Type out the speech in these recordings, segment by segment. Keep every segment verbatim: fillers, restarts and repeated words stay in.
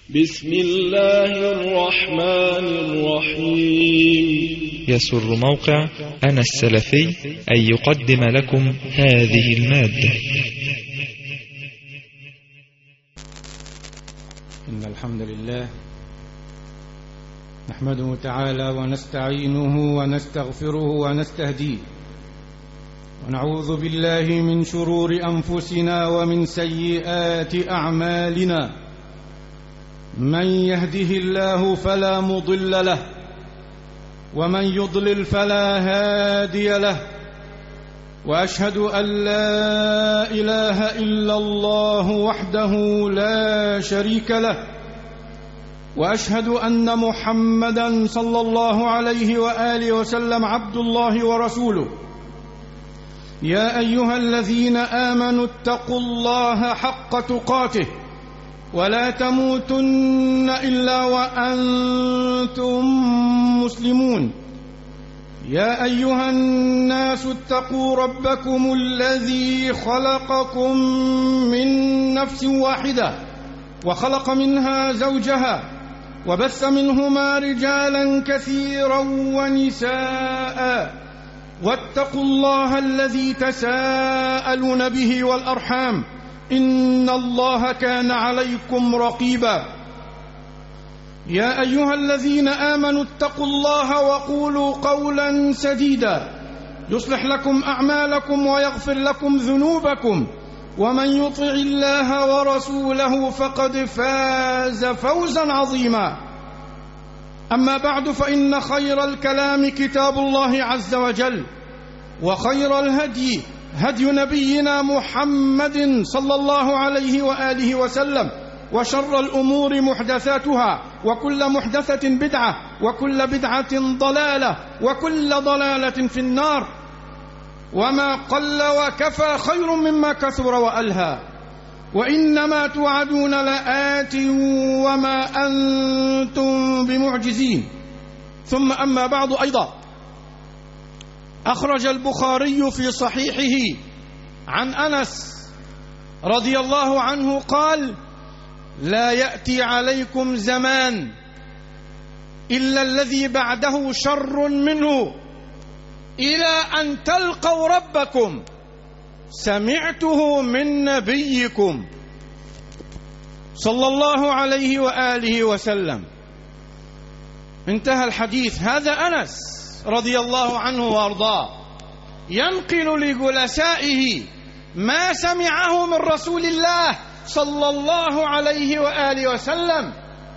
بسم الله الرحمن الرحيم. يسر موقع أنا السلفي أن يقدم لكم هذه المادة. إن الحمد لله نحمده تعالى ونستعينه ونستغفره ونستهديه، ونعوذ بالله من شرور أنفسنا ومن سيئات أعمالنا. من يهده الله فلا مضل له، ومن يضلل فلا هادي له، وأشهد أن لا إله إلا الله وحده لا شريك له، وأشهد أن محمدًا صلى الله عليه وآله وسلم عبد الله ورسوله. يا أيها الذين آمنوا اتقوا الله حق تقاته ولا تموتن إلا وأنتم مسلمون. يا أيها الناس اتقوا ربكم الذي خلقكم من نفس واحدة وخلق منها زوجها وبث منهما رجالا كثيرا ونساء، واتقوا الله الذي تساءلون به والأرحام إن الله كان عليكم رقيبا. يا أيها الذين آمنوا اتقوا الله وقولوا قولا سديدا يصلح لكم أعمالكم ويغفر لكم ذنوبكم، ومن يطع الله ورسوله فقد فاز فوزا عظيما. أما بعد، فإن خير الكلام كتاب الله عز وجل، وخير الهدي هدي نبينا محمد صلى الله عليه وآله وسلم، وشر الأمور محدثاتها، وكل محدثة بدعة، وكل بدعة ضلالة، وكل ضلالة في النار. وما قل وكفى خير مما كثر وألهى، وإنما توعدون لآت وما أنتم بمعجزين. ثم أما بعد، أيضا أخرج البخاري في صحيحه عن أنس رضي الله عنه قال: لا يأتي عليكم زمان إلا الذي بعده شر منه إلى أن تلقوا ربكم، سمعته من نبيكم صلى الله عليه وآله وسلم. انتهى الحديث. هذا أنس رضي الله عنه وأرضاه ينقل لجلسائه ما سمعه من رسول الله صلى الله عليه وآله وسلم،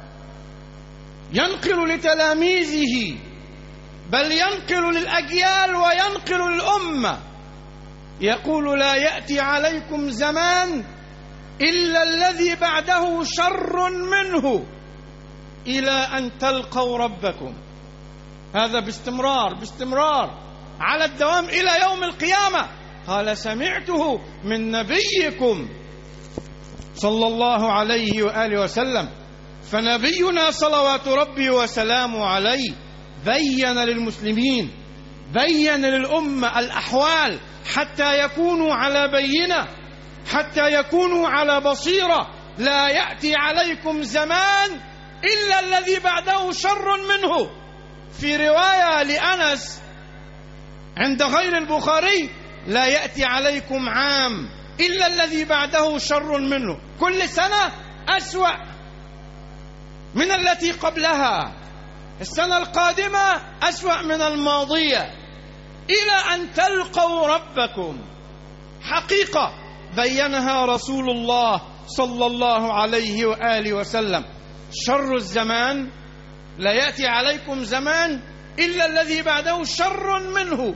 ينقل لتلاميذه، بل ينقل للأجيال وينقل للأمة. يقول: لا يأتي عليكم زمان إلا الذي بعده شر منه إلى أن تلقوا ربكم. هذا باستمرار باستمرار على الدوام إلى يوم القيامة. قال: سمعته من نبيكم صلى الله عليه وآله وسلم. فنبينا صلوات ربي وسلامه عليه بين للمسلمين، بين للأمة الأحوال حتى يكونوا على بينة، حتى يكونوا على بصيرة. لا يأتي عليكم زمان إلا الذي بعده شر منه. في رواية لأنس عند غير البخاري: لا يأتي عليكم عام إلا الذي بعده شر منه. كل سنة أسوأ من التي قبلها، السنة القادمة أسوأ من الماضية، إلى أن تلقوا ربكم. حقيقة بينها رسول الله صلى الله عليه وآله وسلم. شر الزمان: لا يأتي عليكم زمان إلا الذي بعده شر منه.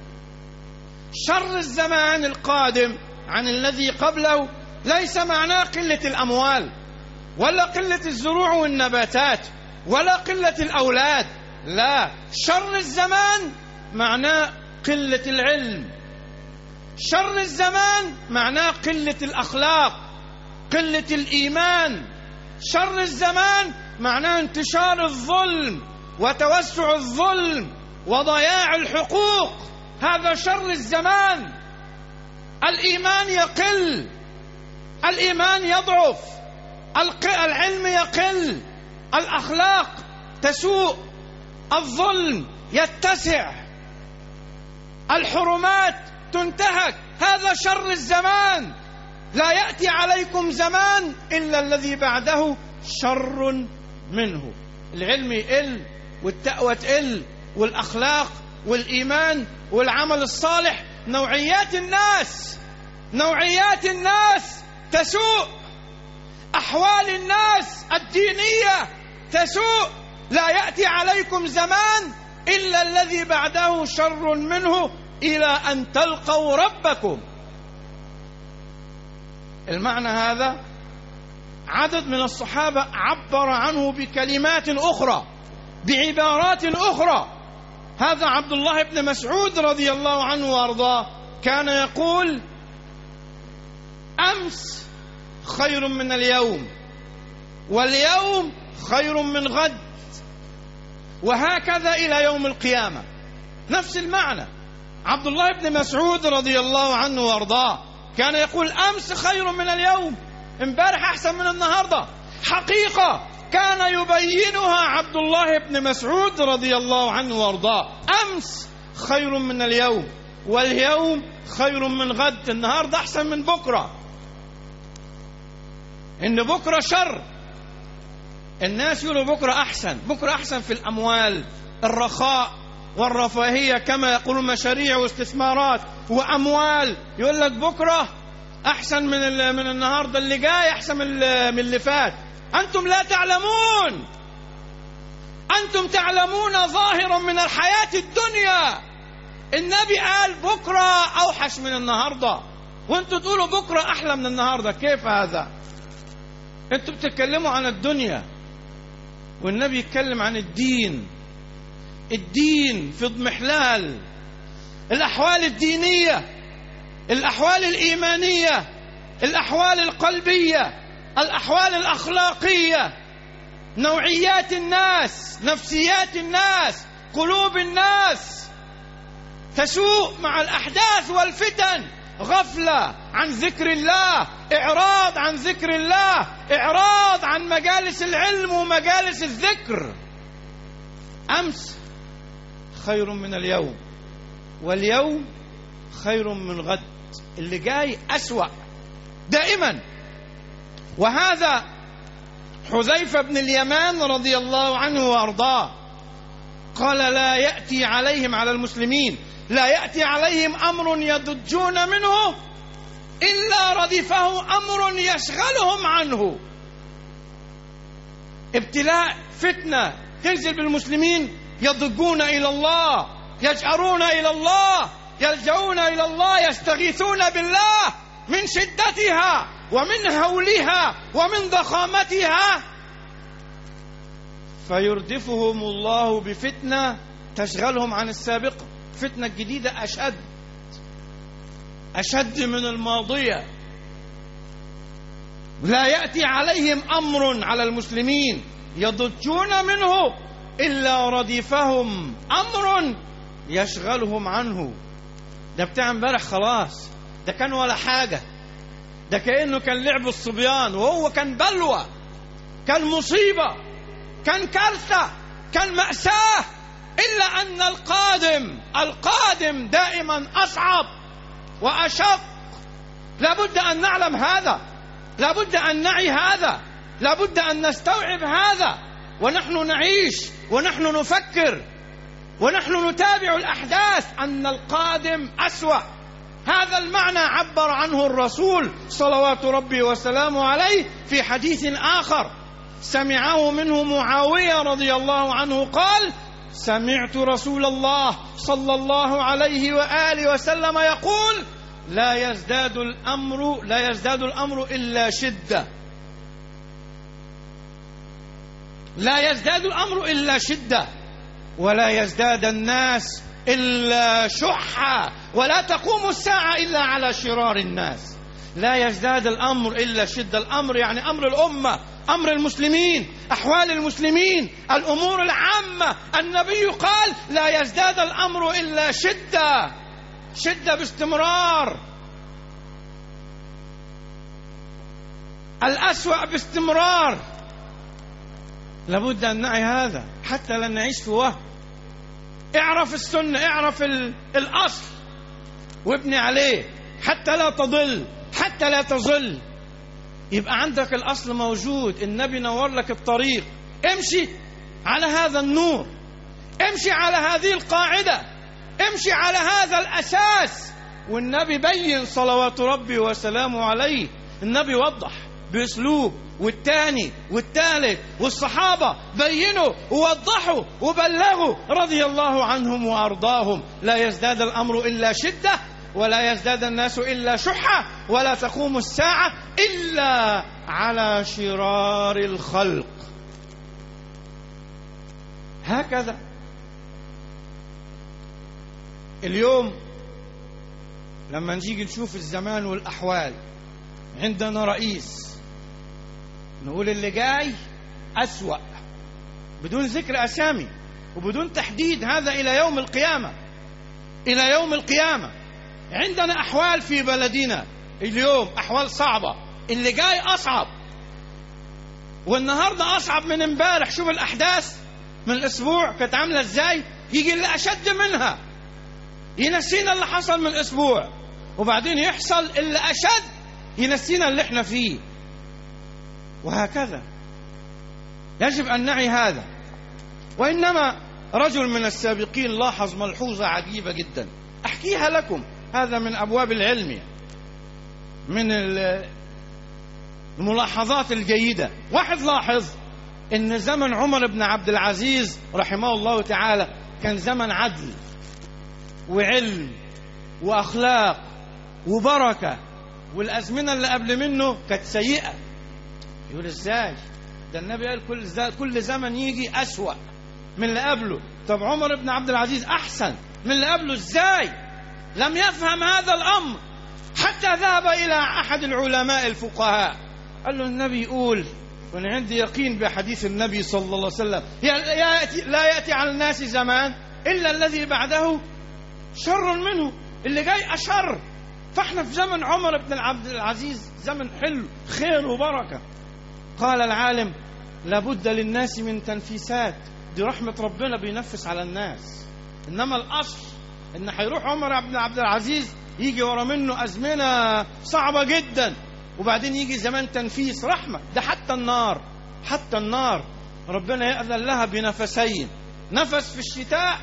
شر الزمان القادم عن الذي قبله ليس معناه قلة الأموال، ولا قلة الزروع والنباتات، ولا قلة الأولاد. لا، شر الزمان معناه قلة العلم. شر الزمان معناه قلة الأخلاق، قلة الإيمان. شر الزمان معناه انتشار الظلم وتوسع الظلم وضياع الحقوق. هذا شر الزمان. الإيمان يقل، الإيمان يضعف، العلم يقل، الأخلاق تسوء، الظلم يتسع، الحرمات تنتهك. هذا شر الزمان. لا يأتي عليكم زمان إلا الذي بعده شر منه. العلم يقل والتقوى تقل والأخلاق والإيمان والعمل الصالح، نوعيات الناس نوعيات الناس تسوء، أحوال الناس الدينية تسوء. لا يأتي عليكم زمان إلا الذي بعده شر منه إلى أن تلقوا ربكم. المعنى هذا عدد من الصحابة عبر عنه بكلمات أخرى، بعبارات أخرى. هذا عبد الله بن مسعود رضي الله عنه وأرضاه كان يقول: أمس خير من اليوم، واليوم خير من غد، وهكذا إلى يوم القيامة. نفس المعنى. عبد الله بن مسعود رضي الله عنه وأرضاه كان يقول: أمس خير من اليوم، امبارح أحسن من النهاردة. حقيقة كان يبينها عبد الله بن مسعود رضي الله عنه وأرضاه. أمس خير من اليوم، واليوم خير من غد. النهاردة أحسن من بكرة، إن بكرة شر. الناس يقولوا بكرة أحسن، بكرة أحسن في الأموال، الرخاء والرفاهية، كما يقولون مشاريع واستثمارات وأموال. يقول لك بكرة أحسن من من النهاردة، اللي جاي أحسن من من اللي فات. أنتم لا تعلمون، أنتم تعلمون ظاهرا من الحياة الدنيا. النبي قال بكرة أوحش من النهاردة، وأنتم تقولوا بكرة أحلى من النهاردة. كيف هذا؟ أنتم بتتكلموا عن الدنيا والنبي يتكلم عن الدين. الدين في اضمحلال، الأحوال الدينية، الأحوال الإيمانية، الأحوال القلبية، الأحوال الأخلاقية، نوعيات الناس، نفسيات الناس، قلوب الناس تسوء مع الأحداث والفتن. غفلة عن ذكر الله، إعراض عن ذكر الله، إعراض عن مجالس العلم ومجالس الذكر. أمس خير من اليوم، واليوم خير من غد. اللي جاي أسوأ دائما. وهذا حذيفة بن اليمان رضي الله عنه وأرضاه قال: لا يأتي عليهم، على المسلمين، لا يأتي عليهم أمر يضجون منه إلا ردفه أمر يشغلهم عنه. ابتلاء، فتنة تنزل بالمسلمين، يضجون إلى الله، يجأرون إلى الله، يلجؤون إلى الله، يستغيثون بالله من شدتها ومن هولها ومن ضخامتها، فيردفهم الله بفتنة تشغلهم عن السابقة. فتنة جديدة أشد أشد من الماضية. لا يأتي عليهم أمر، على المسلمين، يضجون منه إلا ردفهم أمر يشغلهم عنه. ده بتاع امبارح خلاص، ده كان ولا حاجة، ده كأنه كان لعب الصبيان، وهو كان بلوى، كان مصيبة، كان كارثة، كان مأساة. إلا أن القادم القادم دائما أصعب وأشق. لابد أن نعلم هذا، لابد أن نعي هذا، لابد أن نستوعب هذا، ونحن نعيش ونحن نفكر ونحن نتابع الأحداث، أن القادم أسوأ. هذا المعنى عبر عنه الرسول صلوات ربي وسلامه عليه في حديث آخر سمعه منه معاوية رضي الله عنه قال: سمعت رسول الله صلى الله عليه وآله وسلم يقول: لا يزداد الأمر لا يزداد الأمر إلا شدة لا يزداد الأمر إلا شدة ولا يزداد الناس إلا شحا، ولا تقوم الساعة إلا على شرار الناس. لا يزداد الأمر إلا شدة. الأمر يعني أمر الأمة، أمر المسلمين، أحوال المسلمين، الأمور العامة. النبي قال: لا يزداد الأمر إلا شدة، شدة باستمرار. الأسوأ باستمرار. لابد أن نعي هذا حتى لا نعيش في وهم. اعرف السنة، اعرف الأصل وابني عليه حتى لا تضل، حتى لا تضل. يبقى عندك الأصل موجود، النبي نور لك الطريق، امشي على هذا النور، امشي على هذه القاعدة، امشي على هذا الأساس. والنبي بين صلوات ربي وسلامه عليه، النبي وضح بأسلوب، والتاني والتالت، والصحابة بينوا ووضحوا وبلغوا رضي الله عنهم وأرضاهم. لا يزداد الأمر إلا شدة، ولا يزداد الناس إلا شحة، ولا تقوم الساعة إلا على شرار الخلق. هكذا اليوم لما نجي نشوف الزمان والأحوال، عندنا رئيس نقول اللي جاي أسوأ بدون ذكر أسامي وبدون تحديد، هذا إلى يوم القيامة، إلى يوم القيامة. عندنا أحوال في بلدنا اليوم أحوال صعبة، اللي جاي أصعب، والنهاردة أصعب من امبارح. شوف الأحداث من الأسبوع كانت عاملة إزاي، يجي اللي أشد منها ينسينا اللي حصل من الأسبوع، وبعدين يحصل اللي أشد ينسينا اللي احنا فيه، وهكذا. يجب أن نعي هذا. وإنما رجل من السابقين لاحظ ملحوظة عجيبة جدا، أحكيها لكم، هذا من أبواب العلم، من الملاحظات الجيدة. واحد لاحظ إن زمن عمر بن عبد العزيز رحمه الله تعالى كان زمن عدل وعلم وأخلاق وبركة، والأزمنة اللي قبل منه كانت سيئة. يقول إزاي؟ ده النبي قال كل كل زمن يجي أسوأ من اللي قبله. طب عمر بن عبد العزيز أحسن من اللي قبله إزاي؟ لم يفهم هذا الأمر حتى ذهب إلى أحد العلماء الفقهاء، قال له النبي يقول، وأنا عندي يقين بحديث النبي صلى الله عليه وسلم، يأتي لا يأتي على الناس زمان إلا الذي بعده شر منه، اللي جاي أشر. فاحنا في زمن عمر بن عبد العزيز زمن حلو، خير وبركة. قال العالم لابد للناس من تنفيسات، دي رحمة ربنا بينفس على الناس. إنما الأصل إن حيروح عمر بن عبد العزيز يجي ورا منه أزمنة صعبة جدا، وبعدين يجي زمان تنفيس رحمة. ده حتى النار، حتى النار ربنا يأذن لها بنفسين، نفس في الشتاء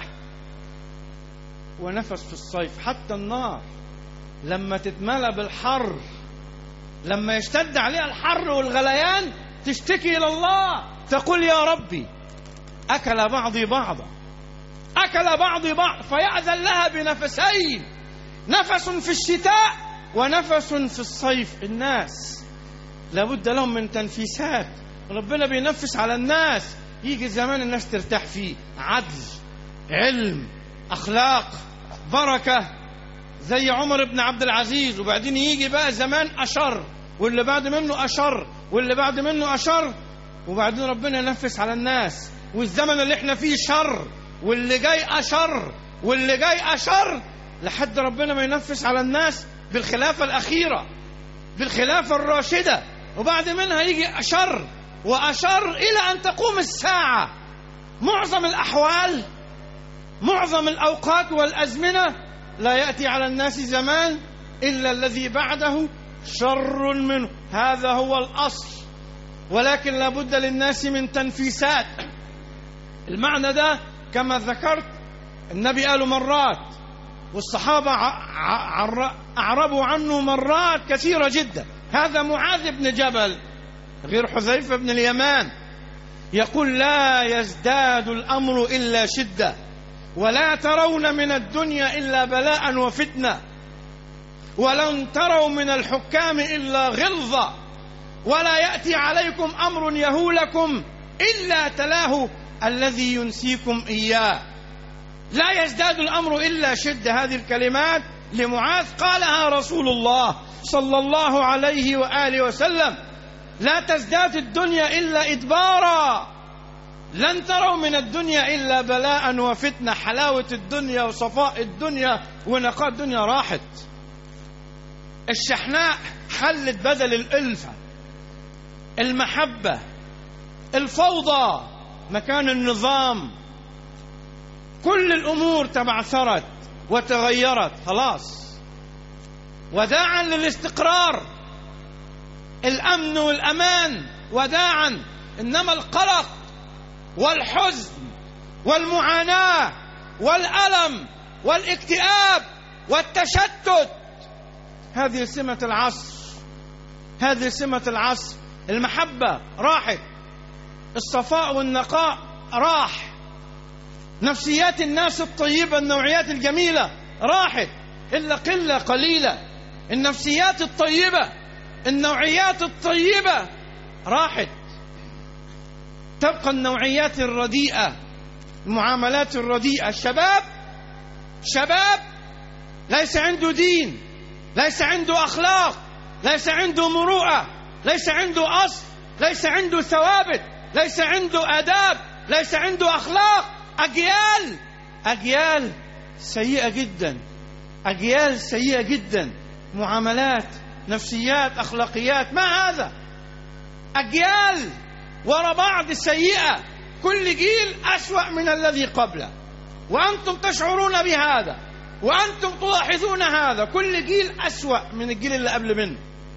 ونفس في الصيف. حتى النار لما تتملى بالحر، لما يشتد عليها الحر والغليان، تشتكي إلى الله، تقول يا ربي أكل بعضي بعضا، أكل بعضي بعض، فيأذن لها بنفسين، نفس في الشتاء ونفس في الصيف. الناس لابد لهم من تنفيسات، ربنا بينفس على الناس. يجي زمان الناس ترتاح فيه، عدل، علم، أخلاق، بركة، زي عمر بن عبد العزيز. وبعدين يجي بقى زمان أشر، واللي بعد منه أشر، واللي بعد منه أشر، وبعدين ربنا ينفس على الناس. والزمن اللي احنا فيه شر، واللي جاي أشر، واللي جاي أشر، لحد ربنا ما ينفس على الناس بالخلافة الأخيرة، بالخلافة الراشدة، وبعد منها يجي أشر وأشر إلى أن تقوم الساعة. معظم الأحوال، معظم الأوقات والأزمنة لا يأتي على الناس زمان إلا الذي بعده شر منه، هذا هو الأصل. ولكن لابد للناس من تنفيسات. المعنى ده كما ذكرت النبي قاله مرات، والصحابة أعربوا عنه مرات كثيرة جدا. هذا معاذ بن جبل غير حذيفة بن اليمان يقول لا يزداد الأمر إلا شدة، ولا ترون من الدنيا إلا بلاء وفتنة، ولن تروا من الحكام إلا غلظة، ولا يأتي عليكم أمر يهولكم إلا تلاه الذي ينسيكم إياه. لا يزداد الأمر إلا شدة، هذه الكلمات لمعاذ قالها رسول الله صلى الله عليه وآله وسلم. لا تزداد الدنيا إلا إدبارا، لن تروا من الدنيا إلا بلاء وفتنة. حلاوة الدنيا وصفاء الدنيا ونقاء الدنيا راحت. الشحناء حلت بدل الألفة، المحبة، الفوضى مكان النظام. كل الأمور تبعثرت وتغيرت خلاص. وداعا للاستقرار، الأمن والأمان وداعا، إنما القلق والحزن والمعاناة والألم والاكتئاب والتشتت هذه سمة العصر، هذه سمة العصر. المحبة راحت، الصفاء والنقاء راح، نفسيات الناس الطيبة النوعيات الجميلة راحت، إلا قلة قليلة. النفسيات الطيبة النوعيات الطيبة راحت، تبقى النوعيات الرديئة، المعاملات الرديئة. الشباب شباب ليس عنده دين، ليس عنده أخلاق، ليس عنده مروءة، ليس عنده أصل، ليس عنده ثوابت، ليس عنده آداب، ليس عنده أخلاق. أجيال أجيال سيئة جدا، أجيال سيئة جدا، معاملات، نفسيات، أخلاقيات. ما هذا؟ أجيال وراء بعض سيئة، كل جيل أسوأ من الذي قبله، وأنتم تشعرون بهذا وأنتم تلاحظون هذا. كل جيل أسوأ من الجيل اللي قبل منه.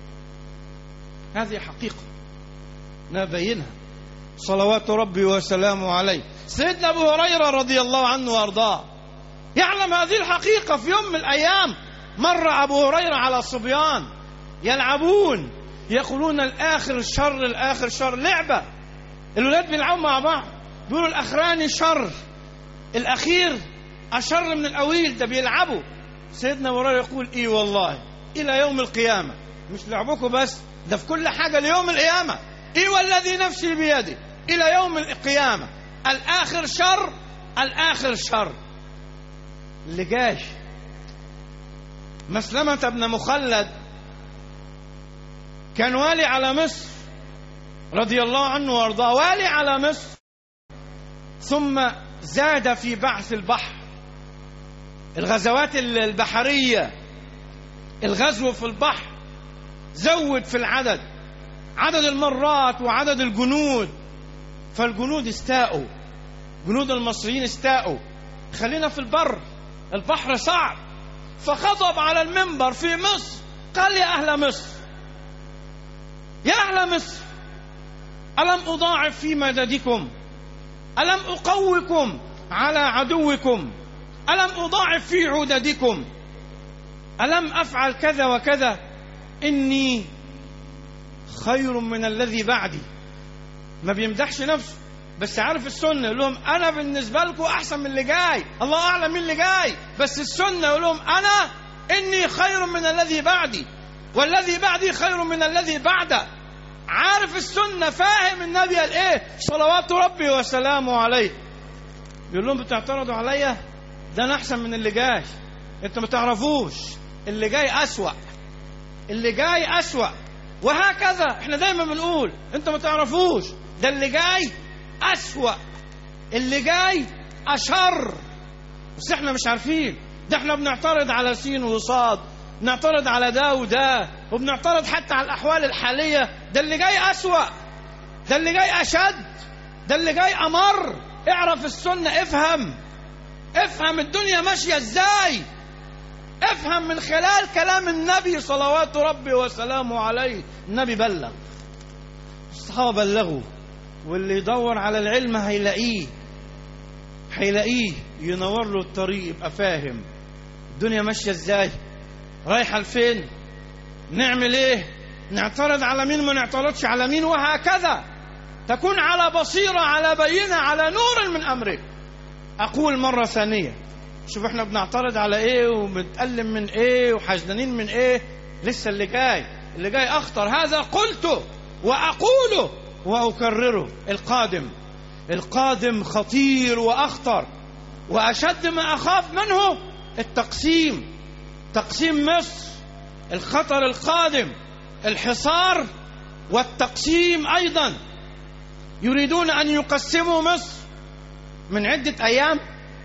هذه حقيقة نبينها صلوات ربي وسلامه عليه. سيدنا أبو هريرة رضي الله عنه وأرضاه يعلم هذه الحقيقة. في يوم من الأيام مر أبو هريرة على صبيان يلعبون، يقولون الآخر شر، الآخر شر. لعبة، الولاد بيلعبوا مع بعض، بيقولوا الأخراني شر، الأخير أشر من الأويل، ده بيلعبوا. سيدنا أبو هريرة يقول إيه والله إلى يوم القيامة، مش لعبكم بس، ده في كل حاجة ليوم القيامة. إيه والذي نفسي بيده إلى يوم القيامة، الآخر شر، الآخر شر. اللي جاش مسلمة بن مخلد كان والي على مصر رضي الله عنه وارضاه، والي على مصر، ثم زاد في بعث البحر، الغزوات البحرية، الغزو في البحر، زود في العدد، عدد المرات وعدد الجنود. فالجنود استاءوا، جنود المصريين استاءوا، خلينا في البر، البحر صعب. فخطب على المنبر في مصر قال يا أهل مصر، يا أهل مصر، ألم أضاعف في مددكم؟ ألم أقوكم على عدوكم؟ ألم أضاعف في عددكم؟ ألم أفعل كذا وكذا؟ إني خير من الذي بعدي. ما بيمدحش نفسه، بس عارف السنة، يقول لهم أنا بالنسبة لكم أحسن من اللي جاي، الله أعلم من اللي جاي، بس السنة يقول لهم أنا إني خير من الذي بعدي، والذي بعدي خير من الذي بعده. عارف السنة، فاهم النبي قال إيه صلوات ربي وسلامه عليه. يقول لهم بتعترضوا عليا؟ ده أنا أحسن من اللي جاي، أنتوا ما تعرفوش اللي جاي أسوأ، اللي جاي أسوأ. وهكذا احنا دايما بنقول انتوا ما تعرفوش، ده اللي جاي أسوأ، اللي جاي أشر، بس احنا مش عارفين. ده احنا بنعترض على سين وصاد، بنعترض على ده وده، وبنعترض حتى على الأحوال الحالية. ده اللي جاي أسوأ، ده اللي جاي أشد، ده اللي جاي أمر. اعرف السنة، افهم افهم الدنيا ماشية ازاي، افهم من خلال كلام النبي صلوات ربي وسلامه عليه. النبي بلغ، الصحابة بلغوا، واللي يدور على العلم هيلاقيه، هيلاقيه ينور له الطريق، يبقى فاهم الدنيا ماشية ازاي، رايحة لفين، نعمل ايه، نعترض على مين، ما نعترضش على مين، وهكذا تكون على بصيرة، على بينة، على نور من أمرك. أقول مرة ثانية، شوف احنا بنعترض على ايه وبنتألم من ايه وحزنانين من ايه، لسه اللي جاي، اللي جاي أخطر. هذا قلته وأقوله وأكرره، القادم القادم خطير وأخطر، وأشد ما أخاف منه التقسيم، تقسيم مصر، الخطر القادم، الحصار والتقسيم أيضا. يريدون أن يقسموا مصر. من عدة أيام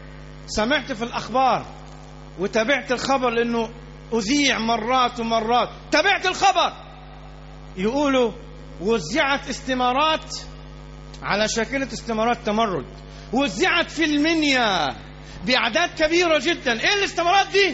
سمعت في الأخبار وتابعت الخبر، لأنه أذيع مرات ومرات، تابعت الخبر، يقولوا وزعت استمارات على شاكلة استمارات تمرد، وزعت في المنيا بأعداد كبيرة جدا. ايه الاستمارات دي؟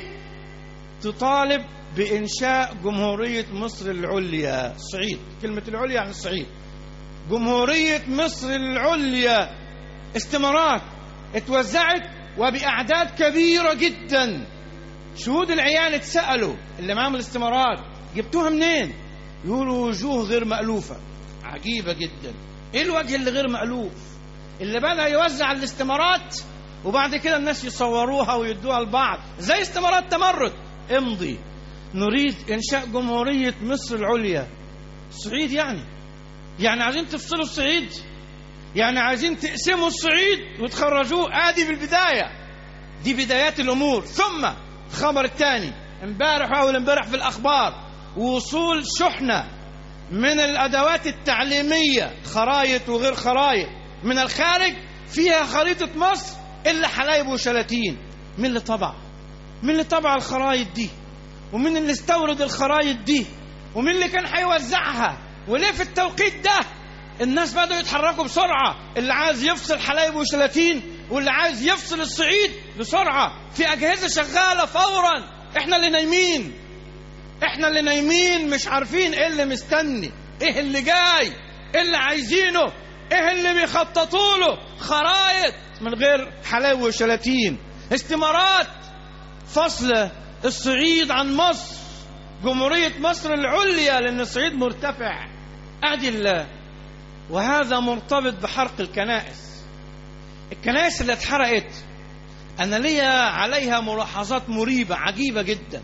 تطالب بإنشاء جمهورية مصر العليا. الصعيد، كلمة العليا يعني الصعيد. جمهورية مصر العليا. استمارات اتوزعت وبأعداد كبيرة جدا. شهود العيان اتسألوا اللي معاهم الاستمارات جبتوها منين؟ يقولوا وجوه غير مألوفة. عجيبة جدا. ايه الوجه اللي غير مألوف؟ اللي بدأ يوزع الاستمارات وبعد كده الناس يصوروها ويدوها لبعض زي استمارات تمرد. امضي، نريد إنشاء جمهورية مصر العليا. الصعيد يعني يعني عايزين تفصلوا الصعيد؟ يعني عايزين تقسموا الصعيد وتخرجوه؟ ادي بالبداية، دي بدايات الأمور. ثم الخبر الثاني امبارح أول امبارح في الأخبار، وصول شحنة من الأدوات التعليمية، خرايط وغير خرايط من الخارج، فيها خريطة مصر إلا حلايب وشلاتين. مين اللي طبع؟ مين اللي طبع الخرايط دي؟ ومين اللي استورد الخرايط دي؟ ومين اللي كان هيوزعها؟ وليه في التوقيت ده الناس بدأوا يتحركوا بسرعة؟ اللي عايز يفصل حلايب وشلاتين واللي عايز يفصل الصعيد بسرعة، في أجهزة شغالة فورا. احنا اللي نايمين، احنا اللي نايمين مش عارفين ايه اللي مستني، ايه اللي جاي، ايه اللي عايزينه، ايه اللي بيخططوا له. خرايط من غير حلايب وشلاتين، استمارات فصل الصعيد عن مصر، جمهورية مصر العليا، لأن الصعيد مرتفع. أدي الله. وهذا مرتبط بحرق الكنائس. الكنائس اللي اتحرقت أنا لي عليها ملاحظات مريبة عجيبة جدا،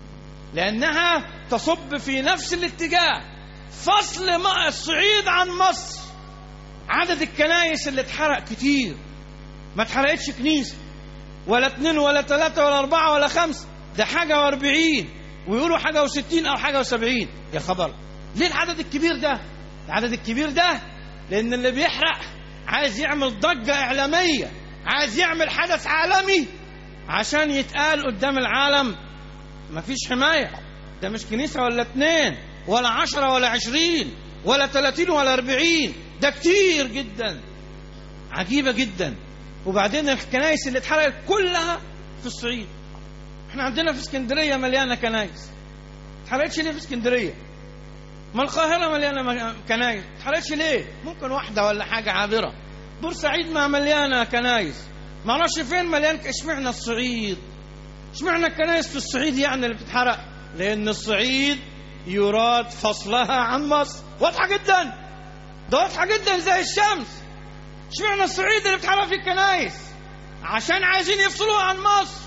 لأنها تصب في نفس الاتجاه، فصل الصعيد عن مصر. عدد الكنائس اللي اتحرق كتير، ما اتحرقتش كنيسة ولا اتنين ولا تلاتة ولا أربعة ولا خمسة، ده حاجة واربعين، ويقولوا حاجة وستين أو حاجة وسبعين. يا خبر، ليه العدد الكبير ده؟ العدد الكبير ده لأن اللي بيحرق عايز يعمل ضجة إعلامية، عايز يعمل حدث عالمي عشان يتقال قدام العالم مفيش حماية. ده مش كنيسة ولا اتنين ولا عشرة ولا عشرين ولا تلاتين ولا أربعين، ده كتير جدا. عجيبة جدا. وبعدين الكنائس اللي اتحرقت كلها في الصعيد. احنا عندنا في اسكندرية مليانة كنائس، اتحرقتش ليه في اسكندرية؟ ما القاهرة مليانة كنائس، اتحرقتش ليه؟ ممكن واحدة ولا حاجة عابرة. بورسعيد ما مليانة كنائس، ما اعرفش فين مليان. اشمعنى الصعيد؟ اشمعنى الكنائس في الصعيد يعني اللي بتتحرق؟ لأن الصعيد يراد فصلها عن مصر. واضحة جدا، ده واضحة جدا زي الشمس. اشمعنى الصعيد اللي بتحرق في الكنائس؟ عشان عايزين يفصلوها عن مصر.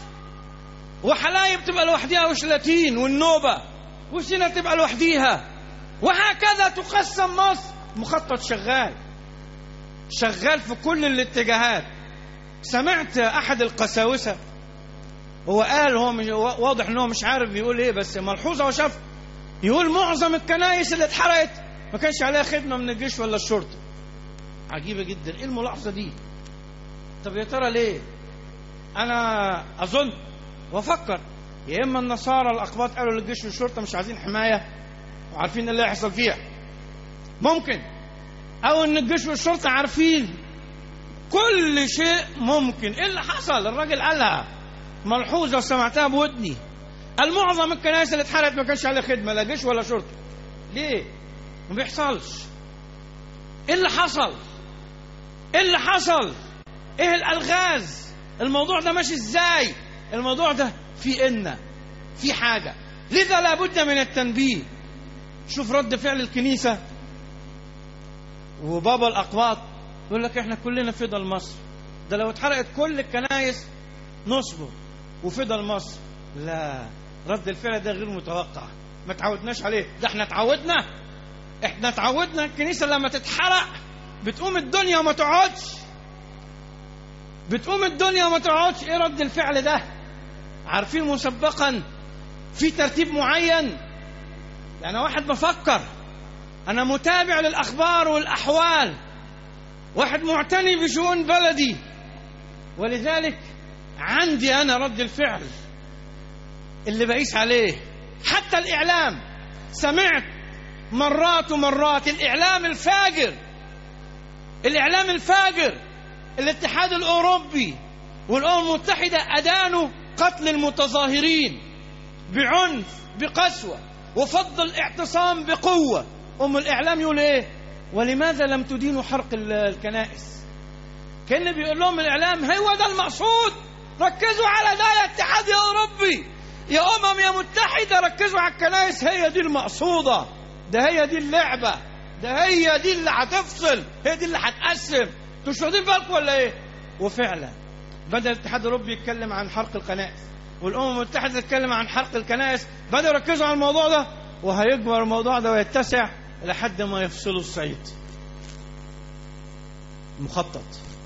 وحلايب تبقى لوحديها وشلاتين والنوبة، وسينا تبقى لوحديها، وهكذا تقسم مصر. مخطط شغال شغال في كل الاتجاهات. سمعت أحد القساوسة هو قال، هو مش واضح أنه مش عارف بيقول إيه، بس ملحوظة وشاف، يقول معظم الكنائس اللي اتحرقت ما كانش عليها خدمة من الجيش ولا الشرطة. عجيبة جدا. إيه الملاحظة دي؟ طب يا ترى ليه؟ أنا أظن وأفكر يا إما النصارى الأقباط قالوا للجيش والشرطة مش عايزين حماية وعارفين اللي هيحصل فيها، ممكن، أو إن الجيش والشرطة عارفين كل شيء ممكن. إيه اللي حصل؟ الراجل قالها ملحوظة وسمعتها بودني، المعظم الكنائس اللي اتحرقت ما كانش عليها خدمة لا جيش ولا شرطة. ليه؟ ما بيحصلش. إيه اللي حصل؟ إيه اللي حصل؟ إيه الألغاز؟ الموضوع ده ماشي إزاي؟ الموضوع ده في إن في حاجة، لذا لابد من التنبيه. شوف رد فعل الكنيسة وبابا الأقباط، يقول لك إحنا كلنا فدى مصر. ده لو اتحرقت كل الكنائس نصبر وفدى مصر. لا، رد الفعل ده غير متوقع، ما تعودناش عليه. ده احنا تعودنا احنا تعودنا الكنيسة لما تتحرق بتقوم الدنيا وما تقعدش، بتقوم الدنيا وما تقعدش. ايه رد الفعل ده؟ عارفين مسبقا في ترتيب معين. يعني واحد بفكر، انا متابع للاخبار والاحوال، واحد معتني بشؤون بلدي، ولذلك عندي انا رد الفعل اللي بقيس عليه. حتى الاعلام، سمعت مرات ومرات. الإعلام الفاجر، الإعلام الفاجر، الاتحاد الأوروبي والأمم المتحدة أدانوا قتل المتظاهرين بعنف بقسوة وفضل الاعتصام بقوة. أم الإعلام يقول إيه؟ ولماذا لم تدينوا حرق الكنائس؟ كان بيقول لهم الإعلام هو ده المقصود، ركزوا على ده يا اتحاد يا أوروبي يا أمم يا متحدة، ركزوا على الكنائس، هي دي المقصودة، ده هي دي اللعبة، ده هي دي اللي هتفصل، هي دي اللي هتقسم. انتوا مش واخدين بالكم ولا ايه؟ وفعلا بدأ الاتحاد الأوروبي يتكلم عن حرق الكنائس والأمم المتحدة تتكلم عن حرق الكنائس، بدأوا يركزوا على الموضوع ده، وهيكبر الموضوع ده ويتسع لحد ما يفصلوا الصعيد. مخطط.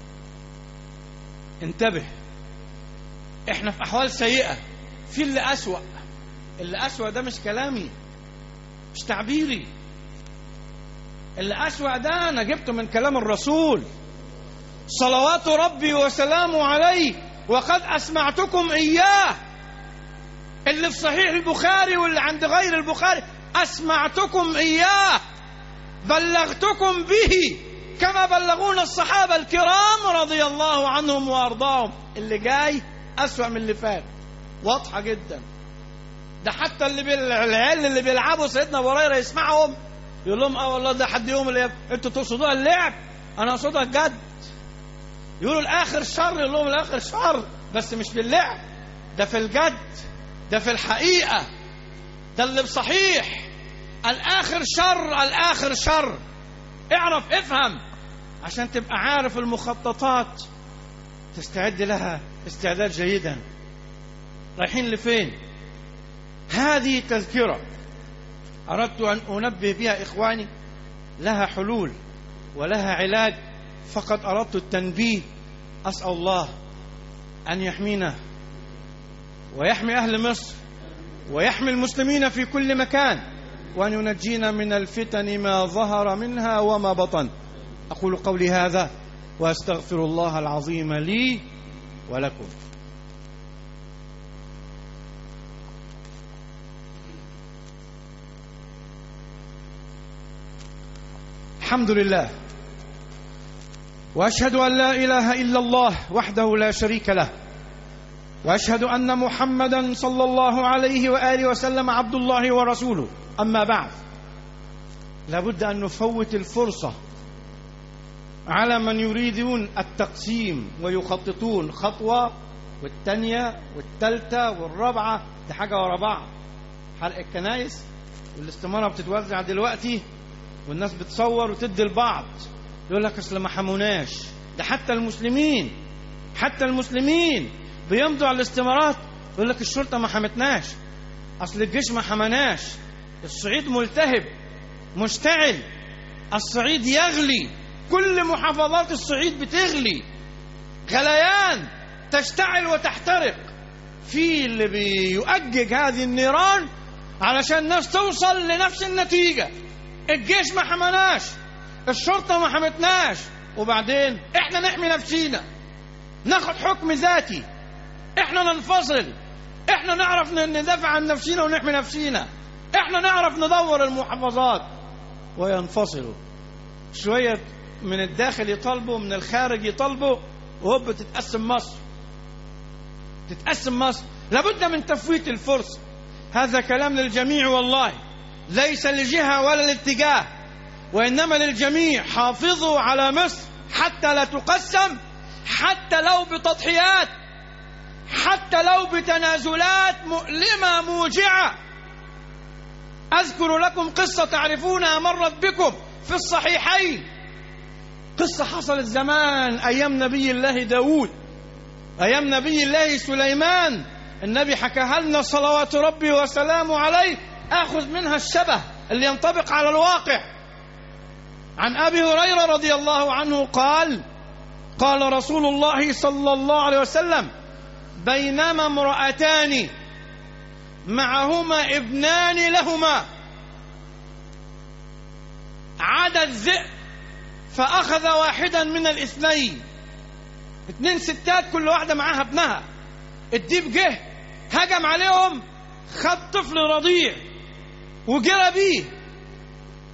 انتبه، احنا في أحوال سيئة، في اللي أسوأ. اللي أسوأ ده مش كلامي، مش تعبيري، اللي أسوأ ده أنا جبته من كلام الرسول صلوات ربي وسلامه عليه، وقد أسمعتكم إياه، اللي في صحيح البخاري واللي عند غير البخاري، أسمعتكم إياه، بلغتكم به كما بلغونا الصحابة الكرام رضي الله عنهم وأرضاهم. اللي جاي أسوأ من اللي فات، واضحة جدا. ده حتى اللي بالعيال اللي بيلعبوا سيدنا أبو هريرة يسمعهم يقول لهم اه والله ده حد يوم اللي انتوا تقصدوها اللعب، انا اقصدها الجد. يقولوا الاخر شر، يقول لهم الاخر شر بس مش باللعب، ده في الجد، ده في الحقيقة، ده اللي بصحيح. الاخر شر، الاخر شر. اعرف، افهم، عشان تبقى عارف المخططات تستعد لها استعداد جيدا. رايحين لفين؟ هذه تذكرة أردت أن أنبه بها إخواني، لها حلول ولها علاج، فقط أردت التنبيه. أسأل الله أن يحمينا ويحمي أهل مصر ويحمي المسلمين في كل مكان، وأن ينجينا من الفتن ما ظهر منها وما بطن. أقول قولي هذا وأستغفر الله العظيم لي ولكم. الحمد لله، وأشهد أن لا إله إلا الله وحده لا شريك له، وأشهد أن محمدا صلى الله عليه وآله وسلم عبد الله ورسوله. أما بعد، لابد أن نفوت الفرصة على من يريدون التقسيم ويخططون خطوة والتانية والتالتة والرابعة، دي حاجة ورا بعض. حرق الكنائس والاستمارة بتتوزع دلوقتي والناس بتصور وتدي البعض، يقول لك اصل ما حموناش. ده حتى المسلمين، حتى المسلمين بيمضوا على الاستمارات يقول لك الشرطة ما حمتناش، اصل الجيش ما حمناش، الصعيد ملتهب مشتعل، الصعيد يغلي، كل محافظات الصعيد بتغلي غليان، تشتعل وتحترق. في اللي بيؤجج هذه النيران علشان الناس توصل لنفس النتيجة. الجيش ما حمناش، الشرطة ما حمتناش، وبعدين احنا نحمي نفسينا، ناخد حكم ذاتي، احنا ننفصل، احنا نعرف ندافع عن نفسينا ونحمي نفسينا، احنا نعرف ندور المحافظات. وينفصلوا شوية، من الداخل يطالبوا، من الخارج يطالبوا، وهوب تتقسم مصر، تتقسم مصر. لابد من تفويت الفرصة. هذا كلام للجميع والله، ليس لجهة ولا لاتجاه، وإنما للجميع. حافظوا على مصر حتى لا تقسم، حتى لو بتضحيات، حتى لو بتنازلات مؤلمة موجعة. أذكر لكم قصة تعرفونها مرت بكم في الصحيحين، قصة حصلت زمان أيام نبي الله داود، أيام نبي الله سليمان. النبي حكاها لنا صلوات ربي وسلامه عليه، أخذ منها الشبه اللي ينطبق على الواقع. عن أبي هريرة رضي الله عنه قال: قال رسول الله صلى الله عليه وسلم: بينما امرأتان معهما ابنان لهما عدا الذئب فأخذ واحدا من الاثنين. اتنين ستات كل واحدة معاها ابنها، الديب جه هجم عليهم، خد طفل رضيع وجرى بيه،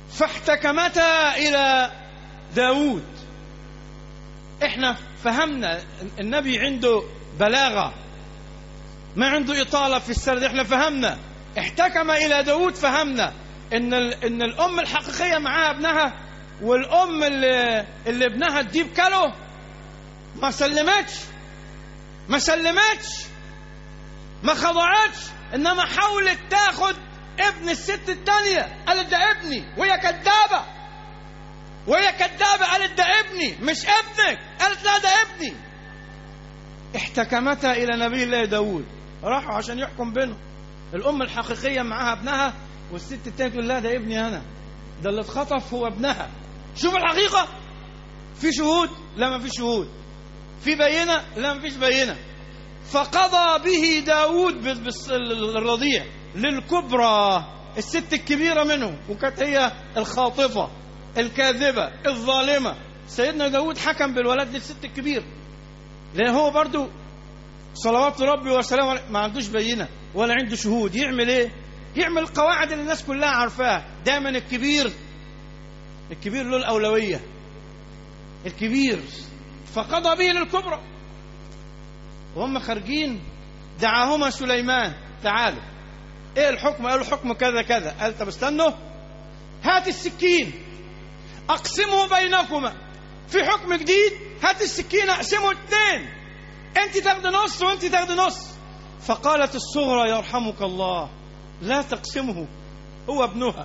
فاحتكمتا إلى داود. احنا فهمنا النبي عنده بلاغة، ما عنده إطالة في السرد. احنا فهمنا احتكم إلى داود، فهمنا ان ان الأم الحقيقية معاها ابنها، والأم اللي, اللي ابنها تجيب كله ما سلمتش ما سلمتش ما خضعتش، انما حاولت تاخد ابن الست التانية. قالت ده ابني، وهي كذابة وهي كذابة قالت ده ابني مش ابنك. قالت لا ده ابني. احتكمتها إلى نبي الله داود، راحوا عشان يحكم بينهم. الأم الحقيقية معاها ابنها، والست التانية تقول لا ده ابني أنا، ده اللي اتخطف هو ابنها. شوف الحقيقة، في شهود؟ لا ما في شهود. في بينة؟ لا ما فيش بينة. فقضى به داود بالرضيع للكبرى، الست الكبيرة منهم، وكانت هي الخاطفة الكاذبة الظالمة. سيدنا داود حكم بالولد للست الكبير، لأن هو برضو صلوات ربي وسلامه ما عندوش بينة ولا عنده شهود. يعمل ايه؟ يعمل القواعد اللي الناس كلها عارفاها. دائما الكبير الكبير له الأولوية، الكبير. فقضى به للكبرى. وهم خارجين دعاهما سليمان، تعالوا ايه الحكم؟ قالوا الحكم كذا كذا. قال طب استنوا، هات السكين اقسمه بينكما في حكم جديد. هات السكين اقسمه اثنين، انت تاخد نص وانت تاخد نص. فقالت الصغرى يرحمك الله لا تقسمه، هو ابنها.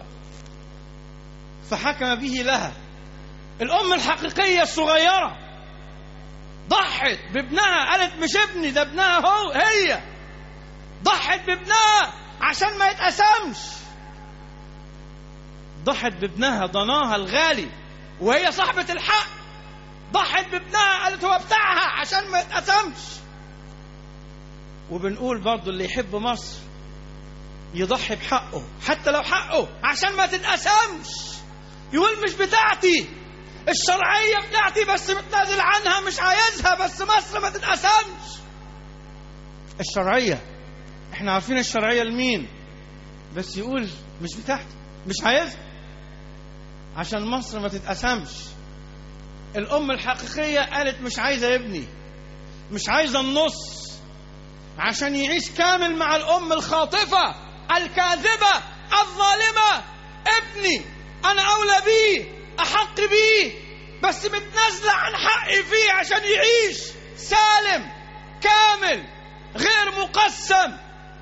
فحكم به لها. الام الحقيقية الصغيرة ضحت بابنها، قالت مش ابني ده ابنها، هو هي ضحت بابنها عشان ما يتقسمش. ضحت بابنها ضناها الغالي، وهي صاحبة الحق. ضحت بابنها، قالت هو بتاعها عشان ما يتقسمش. وبنقول برضو اللي يحب مصر يضحي بحقه، حتى لو حقه عشان ما تتقسمش. يقول مش بتاعتي، الشرعية بتاعتي بس متنازل عنها، مش عايزها، بس مصر ما تتقسمش. الشرعية احنا عارفين الشرعية لمين، بس يقول مش بتاعتي، مش عايزها عشان مصر ما تتقسمش. الأم الحقيقية قالت مش عايزة ابني، مش عايزة النص، عشان يعيش كامل مع الأم الخاطفة الكاذبة الظالمة. ابني أنا أولى بيه، أحق بيه، بس متنازلة عن حقي فيه عشان يعيش سالم كامل غير مقسم.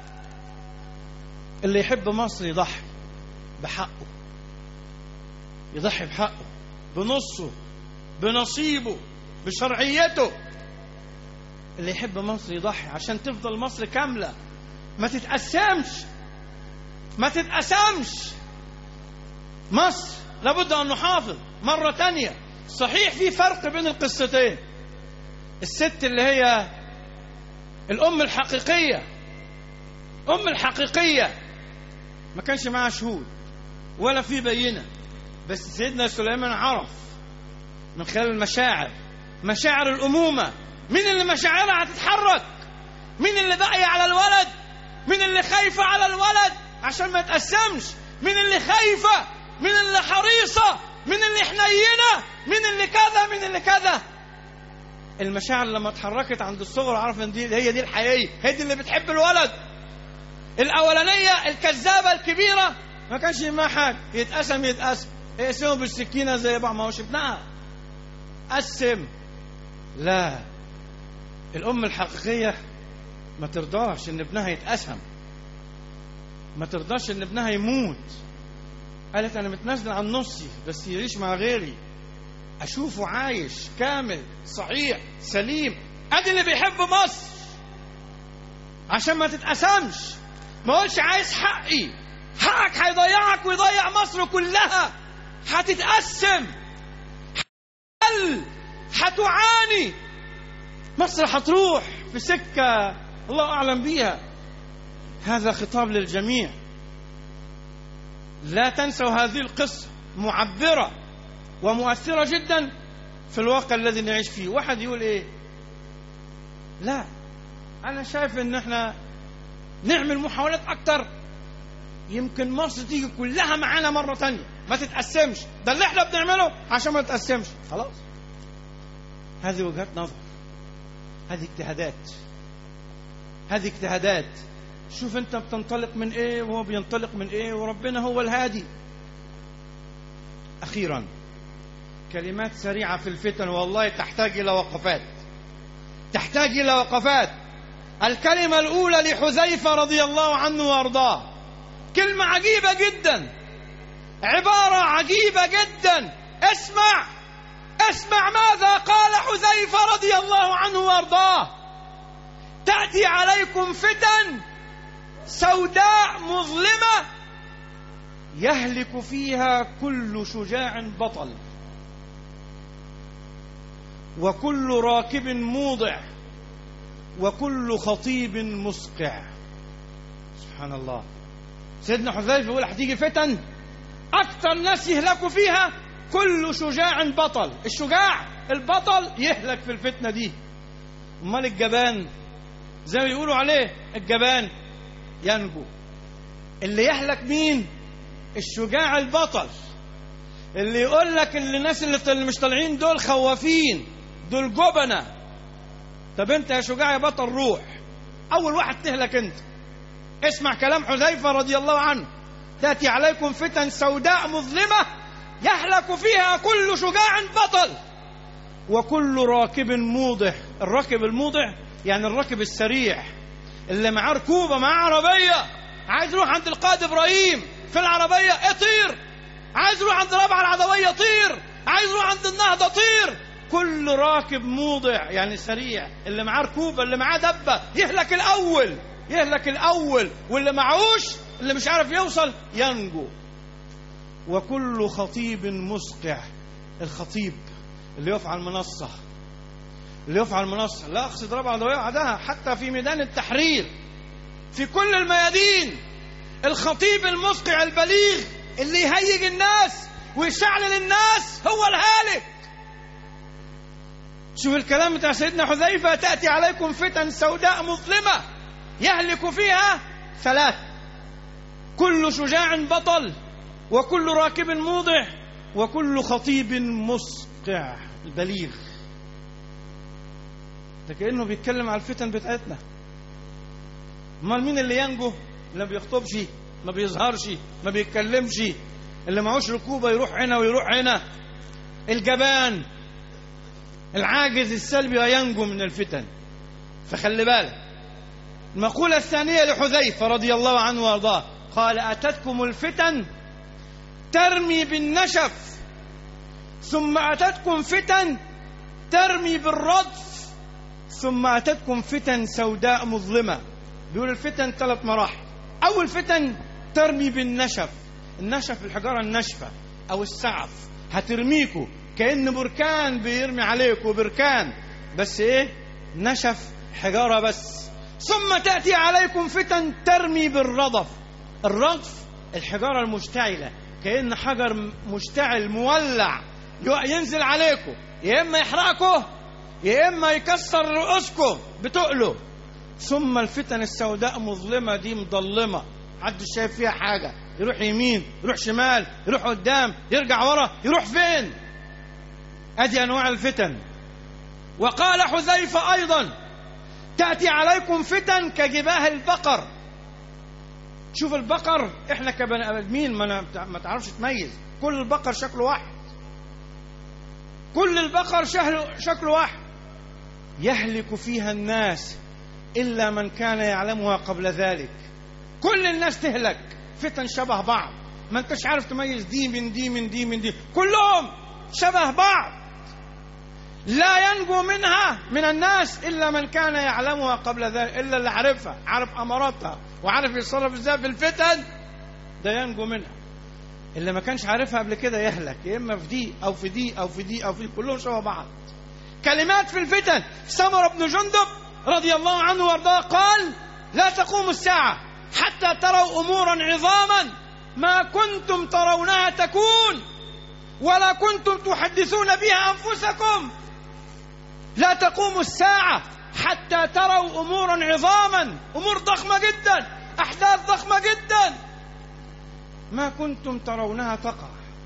اللي يحب مصر يضحي بحقه، يضحي بحقه، بنصه، بنصيبه، بشرعيته. اللي يحب مصر يضحي عشان تفضل مصر كاملة، ما تتقسمش ما تتقسمش. مصر لابد أن نحافظ مرة تانية. صحيح في فرق بين القصتين. الست اللي هي الأم الحقيقية، أم الحقيقية ما كانش معها شهود ولا في بينة، بس سيدنا سليمان عرف من خلال المشاعر، مشاعر الأمومة. مين اللي مشاعرها هتتحرك؟ مين اللي باقية على الولد؟ مين اللي خايفة على الولد عشان ما يتقسمش؟ مين اللي خايفة؟ مين اللي حريصة؟ مين اللي حنينة؟ مين اللي كذا؟ مين اللي كذا؟ المشاعر لما اتحركت عند الصغر عرف ان دي هي دي الحقيقية، هي دي اللي بتحب الولد. الأولانية الكذابة الكبيرة ما كانش يهمها حاجة، يتقسم يتقسم، يقسموا بالسكينة زي بعض، ما هوش ابنها. قسم لا، الأم الحقيقية ما ترضاش ان ابنها يتقسم، ما ترضاش ان ابنها يموت. قالت انا متنازله عن نصي بس يعيش مع غيري، اشوفه عايش كامل صحيح سليم. ادي اللي بيحب مصر عشان ما تتقسمش. ما قولش عايز حقي، حقك هيضيعك ويضيع مصر كلها، هتتقسم، هتعاني، مصر هتروح في سكة الله أعلم بيها. هذا خطاب للجميع. لا تنسوا هذه القصة، معبرة ومؤثرة جدا في الواقع الذي نعيش فيه. واحد يقول ايه؟ لا أنا شايف ان احنا نعمل محاولات أكتر، يمكن مصر تيجي كلها معانا مرة تانية. ما تتقسمش، ده اللي احنا بنعمله عشان ما تتقسمش. خلاص، هذه وجهات نظر، هذه اجتهادات، هذه اجتهادات. شوف انت بتنطلق من ايه وهو بينطلق من ايه، وربنا هو الهادي. اخيرا كلمات سريعة في الفتن، والله تحتاج الى وقفات، تحتاج الى وقفات. الكلمة الاولى لحذيفة رضي الله عنه وارضاه، كلمة عجيبة جدا، عبارة عجيبة جدا. اسمع اسمع ماذا قال حذيفة رضي الله عنه وارضاه: تأتي عليكم فتن سوداء مظلمة يهلك فيها كل شجاع بطل، وكل راكب موضع، وكل خطيب مسقع. سبحان الله. سيدنا حذيفة يقول هتيجي فتن أكثر ناس يهلكوا فيها كل شجاع بطل. الشجاع البطل يهلك في الفتنة دي. امال الجبان زي ما يقولوا عليه الجبان ينجو. اللي يهلك مين؟ الشجاع البطل، اللي يقول لك اللي الناس اللي مش طالعين دول خوافين، دول جبنة. طب انت يا شجاع يا بطل روح، اول واحد تهلك انت. اسمع كلام حذيفة رضي الله عنه: تأتي عليكم فتن سوداء مظلمة يهلك فيها كل شجاع بطل، وكل راكب موضع. الراكب الموضع يعني الراكب السريع اللي معاه ركوبة، معاه عربية، عايز يروح عند القائد إبراهيم في العربية اطير، عايز يروح عند رابعة العدوية طير، عايز يروح عند النهضة طير. كل راكب موضع يعني سريع، اللي معاه ركوبة، اللي معاه دبة يهلك الأول، يهلك الأول، واللي معهوش اللي مش عارف يوصل ينجو. وكل خطيب مسقع. الخطيب اللي يقف على المنصة، اللي يقف على المنصة، لا أقصد رابعة العدوية وعدها، حتى في ميدان التحرير، في كل الميادين. الخطيب المسقع البليغ اللي يهيج الناس ويشعل الناس هو الهالك. شوف الكلام بتاع سيدنا حذيفة: تأتي عليكم فتن سوداء مظلمة يهلك فيها ثلاث: كل شجاع بطل، وكل راكب موضع، وكل خطيب مسقع. البليغ ده كأنه بيتكلم على الفتن بتاعتنا. امال مين اللي ينجو؟ اللي ما بيخطبش، ما بيظهرش، ما بيتكلمش، اللي معوش ركوبة يروح هنا ويروح هنا. الجبان العاجز السلبي ينجو من الفتن. فخلي بالك. المقولة الثانية لحذيفة رضي الله عنه وارضاه، قال: أتتكم الفتن ترمي بالنشف، ثم أتتكم فتن ترمي بالردف، ثم أتتكم فتن سوداء مظلمة. بيقول الفتن ثلاث مراحل. أول فتن ترمي بالنشف. النشف الحجارة الناشفة أو السعف، هترميكوا كأن بركان بيرمي عليكوا، بركان بس إيه؟ نشف، حجارة بس. ثم تأتي عليكم فتن ترمي بالردف. الردف الحجارة المشتعلة، كأن حجر مشتعل مولع ينزل عليكم، يا إما يحرقكم يا إما يكسر رؤوسكم بتقله. ثم الفتن السوداء مظلمة، دي مظلمة، محدش شايف فيها حاجة، يروح يمين يروح شمال يروح قدام يرجع ورا، يروح فين؟ أدي أنواع الفتن. وقال حذيفة أيضا: تأتي عليكم فتن كجباه البقر. شوف البقر، احنا كبني ادمين ما, ما تعرفش تميز، كل البقر شكله واحد، كل البقر شكله واحد. يهلك فيها الناس إلا من كان يعلمها قبل ذلك. كل الناس تهلك، فتن شبه بعض، ما انتش عارف تميز دي من دي من دي من دي، كلهم شبه بعض. لا ينجو منها من الناس إلا من كان يعلمها قبل ذلك، إلا اللي عارفها، عارف أماراتها وعارف يتصرف ازاي في الفتن، ده ينجو منها. اللي ما كانش عارفها قبل كده يهلك، يا إما في دي أو في دي أو في دي أو في دي، كلهم شبه بعض. كلمات في الفتن. سمرة بن جندب رضي الله عنه وارضاه قال: لا تقوم الساعة حتى تروا أمورا عظاما ما كنتم ترونها تكون ولا كنتم تحدثون بها أنفسكم. لا تقوم الساعة حتى تروا أمورا عظاما، أمور ضخمة جدا، أحداث ضخمة جدا ما كنتم ترونها تقع.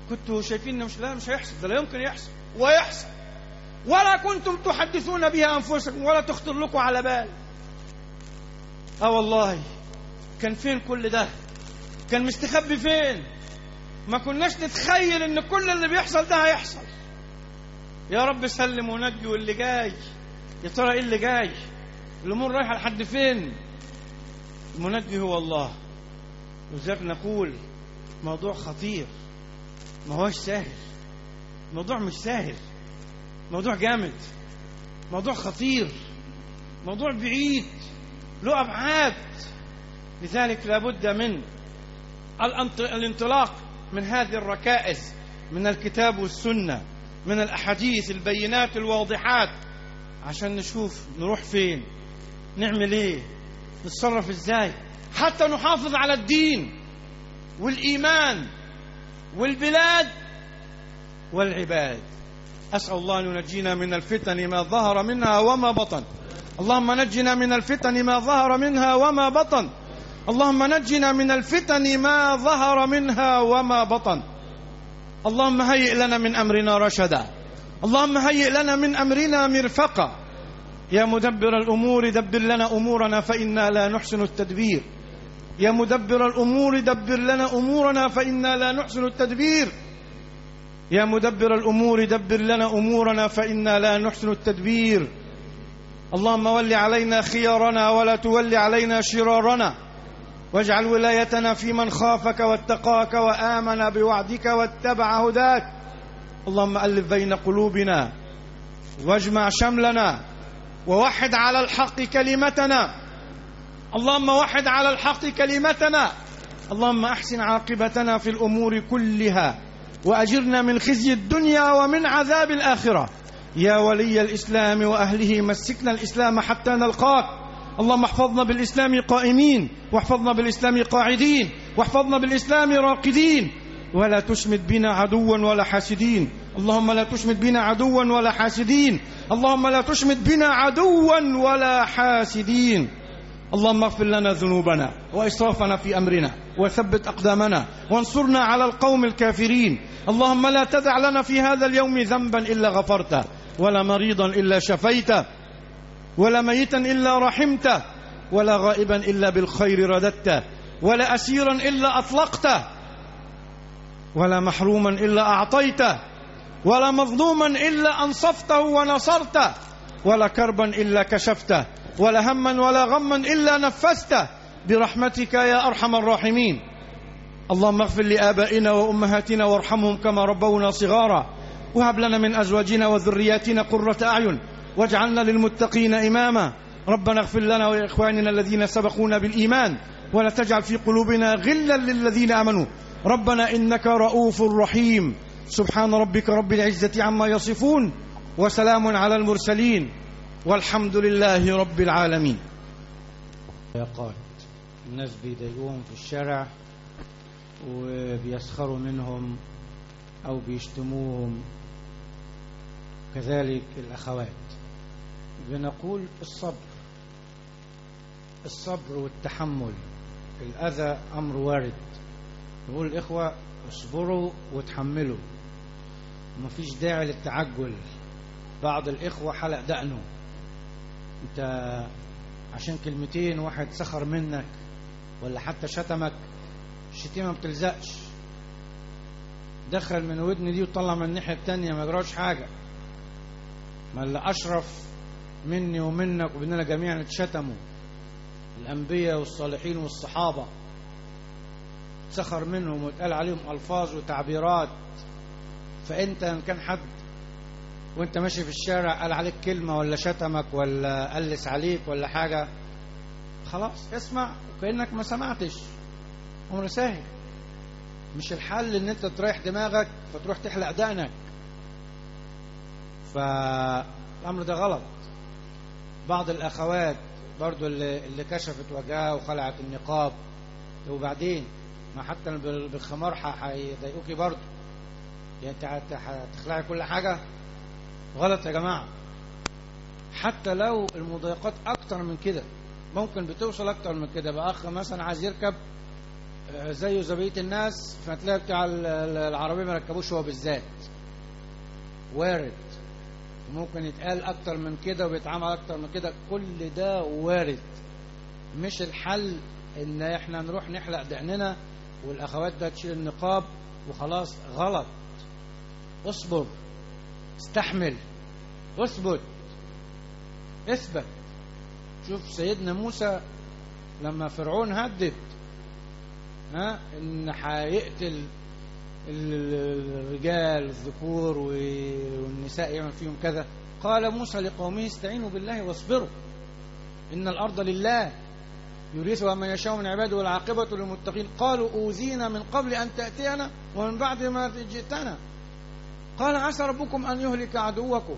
كنتوا شايفين إنه مش لا مش هيحصل، ده لا يمكن يحصل ويحصل، ولا كنتم تحدثون بها أنفسكم ولا تخطر لكم على بال. آه والله كان فين كل ده؟ كان مستخبي فين؟ ما كناش نتخيل إن كل اللي بيحصل ده هيحصل. يا رب سلم ونجي. واللي جاي يا ترى إيه اللي جاي؟ الأمور رايحة لحد فين؟ المنجي هو الله. وذلك نقول موضوع خطير، ما هوش سهل، موضوع مش سهل، موضوع جامد، موضوع خطير، موضوع بعيد له أبعاد. لذلك لابد من الانطلاق من هذه الركائز من الكتاب والسنة، من الأحاديث البينات الواضحات، عشان نشوف نروح فين، نعمل ايه، نتصرف ازاي، حتى نحافظ على الدين والإيمان والبلاد والعباد. أسأل الله أن ينجينا من الفتن ما ظهر منها وما بطن. اللهم نجنا من الفتن ما ظهر منها وما بطن. اللهم نجنا من الفتن ما ظهر منها وما بطن. اللهم هيئ لنا من أمرنا رشدا. اللهم هيئ لنا من أمرنا مرفقا. يا مدبر الأمور دبر لنا أمورنا فإنا لا نحسن التدبير. يا مدبر الأمور دبر لنا أمورنا فإنا لا نحسن التدبير. يا مدبر الأمور دبر لنا أمورنا فإنا لا نحسن التدبير. اللهم ول علينا خيارنا ولا تول علينا شرارنا، واجعل ولايتنا في من خافك واتقاك وآمن بوعدك واتبع هداك. اللهم ألف بين قلوبنا واجمع شملنا ووحد على الحق كلمتنا. اللهم وحد على الحق كلمتنا. اللهم أحسن عاقبتنا في الأمور كلها وأجرنا من خزي الدنيا ومن عذاب الآخرة. يا ولي الإسلام وأهله مسكنا الإسلام حتى نلقاك. اللهم احفظنا بالإسلام قائمين، واحفظنا بالإسلام قاعدين، واحفظنا بالإسلام راقدين، ولا تشمت بنا عدوا ولا حاسدين. اللهم لا تشمت بنا عدوا ولا حاسدين. اللهم لا تشمت بنا عدوا ولا حاسدين. اللهم اغفر لنا ذنوبنا وإسرافنا في أمرنا وثبت أقدامنا وانصرنا على القوم الكافرين. اللهم لا تدع لنا في هذا اليوم ذنبا إلا غفرته، ولا مريضا إلا شفيته، ولا ميتا إلا رحمته، ولا غائبا إلا بالخير رددته، ولا أسيرا إلا أطلقته، ولا محروما إلا أعطيته، ولا مظلوما إلا أنصفته ونصرته، ولا كربا إلا كشفته، ولا هما ولا غما إلا نفسته برحمتك يا أرحم الراحمين. اللهم اغفر لآبائنا وأمهاتنا وارحمهم كما ربونا صغارا، وهب لنا من أزواجنا وذرياتنا قرة أعين واجعلنا للمتقين إماما. ربنا اغفر لنا وإخواننا الذين سبقونا بالإيمان ولا تجعل في قلوبنا غلا للذين آمنوا ربنا إنك رؤوف رحيم. سبحان ربك رب العزة عما يصفون وسلام على المرسلين والحمد لله رب العالمين. يا قائد، الناس بيضايقوهم في الشارع وبيسخروا منهم أو بيشتموهم، كذلك الأخوات. بنقول الصبر، الصبر والتحمل. الأذى أمر وارد. نقول الإخوة اصبروا وتحملوا، ومفيش داعي للتعجل. بعض الإخوة حلق دقنه، أنت عشان كلمتين واحد سخر منك ولا حتى شتمك، الشتيمة ما بتلزقش، دخل من ودن دي وطلع من الناحية التانية، ما جراش حاجة. ما اللي أشرف مني ومنك وبيننا جميعا اتشتموا، الأنبياء والصالحين والصحابة سخر منهم واتقال عليهم ألفاظ وتعبيرات. فأنت إن كان حد وانت ماشي في الشارع قال عليك كلمة ولا شتمك ولا قلس عليك ولا حاجة، خلاص اسمع وكأنك ما سمعتش، أمر سهل. مش الحل ان انت تريح دماغك فتروح تحلق دقنك، فالأمر ده غلط. بعض الأخوات برضو اللي, اللي كشفت وجهها وخلعت النقاب، وبعدين ما حتى بالخمار هيضايقوكي برضو، يعني انت هتخلعي كل حاجة، غلط يا جماعة. حتى لو المضايقات أكتر من كده، ممكن بتوصل أكتر من كده. بقى أخ مثلا عايز يركب زيه زي بقية الناس، فتلاقي بتاع العربية ما ركبوش هو بالذات. وارد، ممكن يتقال أكتر من كده وبيتعامل أكتر من كده، كل ده وارد. مش الحل إن إحنا نروح نحلق دقننا والأخوات ده تشيل النقاب وخلاص، غلط. اصبر، استحمل، اثبت، اثبت. شوف سيدنا موسى لما فرعون هدد ها ان هيقتل الرجال الذكور والنساء يعمل فيهم كذا، قال موسى لقومه استعينوا بالله واصبروا ان الارض لله يورثها من يشاء من عباده والعاقبة للمتقين. قالوا اوذينا من قبل ان تأتينا ومن بعد ما جئتنا، قال عسى ربكم ان يهلك عدوكم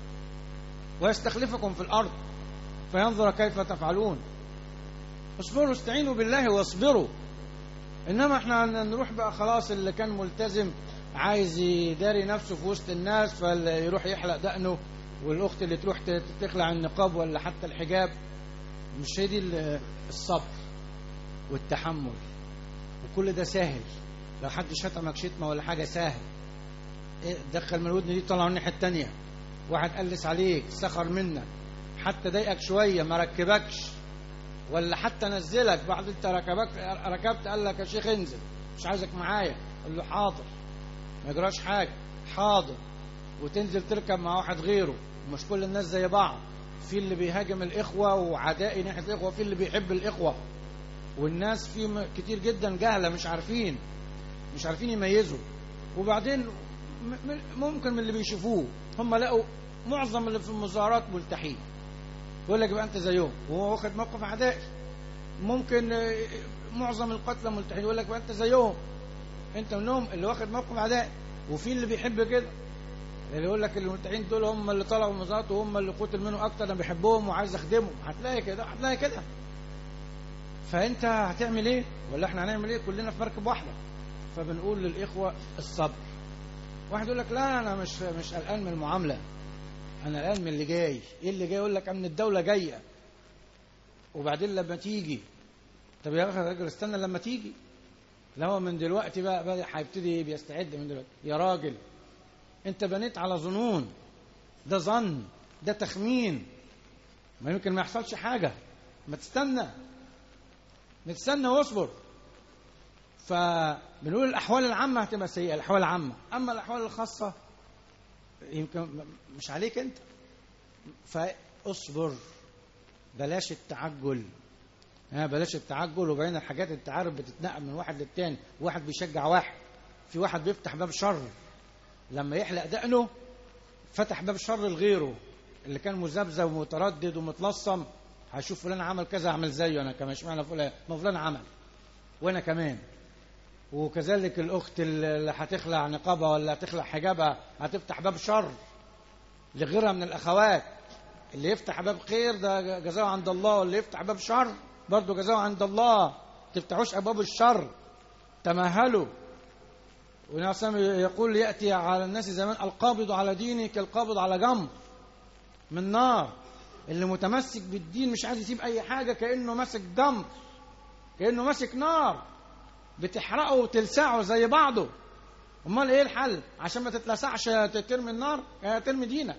ويستخلفكم في الارض فينظر كيف تفعلون. اصبروا، استعينوا بالله واصبروا. انما احنا نروح بقى خلاص، اللي كان ملتزم عايز يداري نفسه في وسط الناس فيروح يحلق دقنه، والاخت اللي تروح تخلع النقاب ولا حتى الحجاب. مش هي دي الصبر والتحمل، وكل ده سهل. لو حد شتمك شتمه ولا حاجه سهل، دخل من الودن دي طلع من الناحيه الثانيه. واحد قلس عليك، سخر منك، حتى ضايقك شويه، ما ركبكش ولا حتى نزلك بعد انت ركبك ركبت قال لك يا شيخ انزل مش عايزك معايا، قال له حاضر ما يجراش حاجه، حاضر. وتنزل تركب مع واحد غيره. مش كل الناس زي بعض، في اللي بيهاجم الاخوه وعدائي ناحيه الاخوه، في اللي بيحب الاخوه. والناس في كتير جدا جهله، مش عارفين مش عارفين يميزوا. وبعدين ممكن من اللي بيشوفوه هم لقوا معظم اللي في المظاهرات ملتحين، يقول لك يبقى انت زيهم وهو واخد موقف عدائي. ممكن معظم القتلى ملتحين، يقول لك يبقى انت زيهم، انت منهم اللي واخد موقف عدائي. وفي اللي بيحب كده، اللي يقول لك الملتحين دول هم اللي طلعوا المظاهرات وهم اللي قتل منهم اكتر، انا بحبهم وعايز اخدمهم. هتلاقي كده هتلاقي كده. فانت هتعمل ايه؟ ولا احنا هنعمل ايه؟ كلنا في مركب واحده. فبنقول للاخوه الصبر. واحد يقول لك لا انا مش مش قلقان من المعامله، انا قلقان من اللي جاي. ايه اللي جاي؟ يقول لك امن الدوله جايه، وبعدين لما تيجي. طب يا راجل استنى لما تيجي، لا هو من دلوقتي بقى بقى هيبتدي بيستعد من دلوقتي. يا راجل انت بنيت على ظنون، ده ظن، ده تخمين، ما يمكن ما يحصلش حاجه. ما تستنى ما تستنى واصبر. فبنقول الاحوال العامه هتبقى سيئه، الاحوال العامه. اما الاحوال الخاصه يمكن مش عليك انت، فاصبر، بلاش التعجل. ها بلاش التعجل. وبين الحاجات انت عارف بتتنقل من واحد للتاني، واحد بيشجع واحد، في واحد بيفتح باب شر. لما يحلق دقنه فتح باب شر لغيره اللي كان مذبذب ومتردد ومتلصم، هشوف فلان عمل كذا اعمل زيه انا كمان، اشمعنى فلان؟ ما فلان عمل وانا كمان. وكذلك الاخت اللي هتخلع نقابها ولا هتخلع حجابها هتفتح باب شر لغيرها من الاخوات. اللي يفتح باب خير ده جزاؤه عند الله، واللي يفتح باب شر برضه جزاؤه عند الله. تفتحوش ابواب الشر، تمهلوا. والنبي يقول ياتي على الناس زمان القابض على دينه كالقابض على جمر من نار. اللي متمسك بالدين مش عايز يسيب اي حاجه، كانه ماسك جمر، كانه ماسك نار بتحرقه وتلسعه زي بعضه. امال ايه الحل؟ عشان ما تتلسعش ترمي النار، ترمي دينك.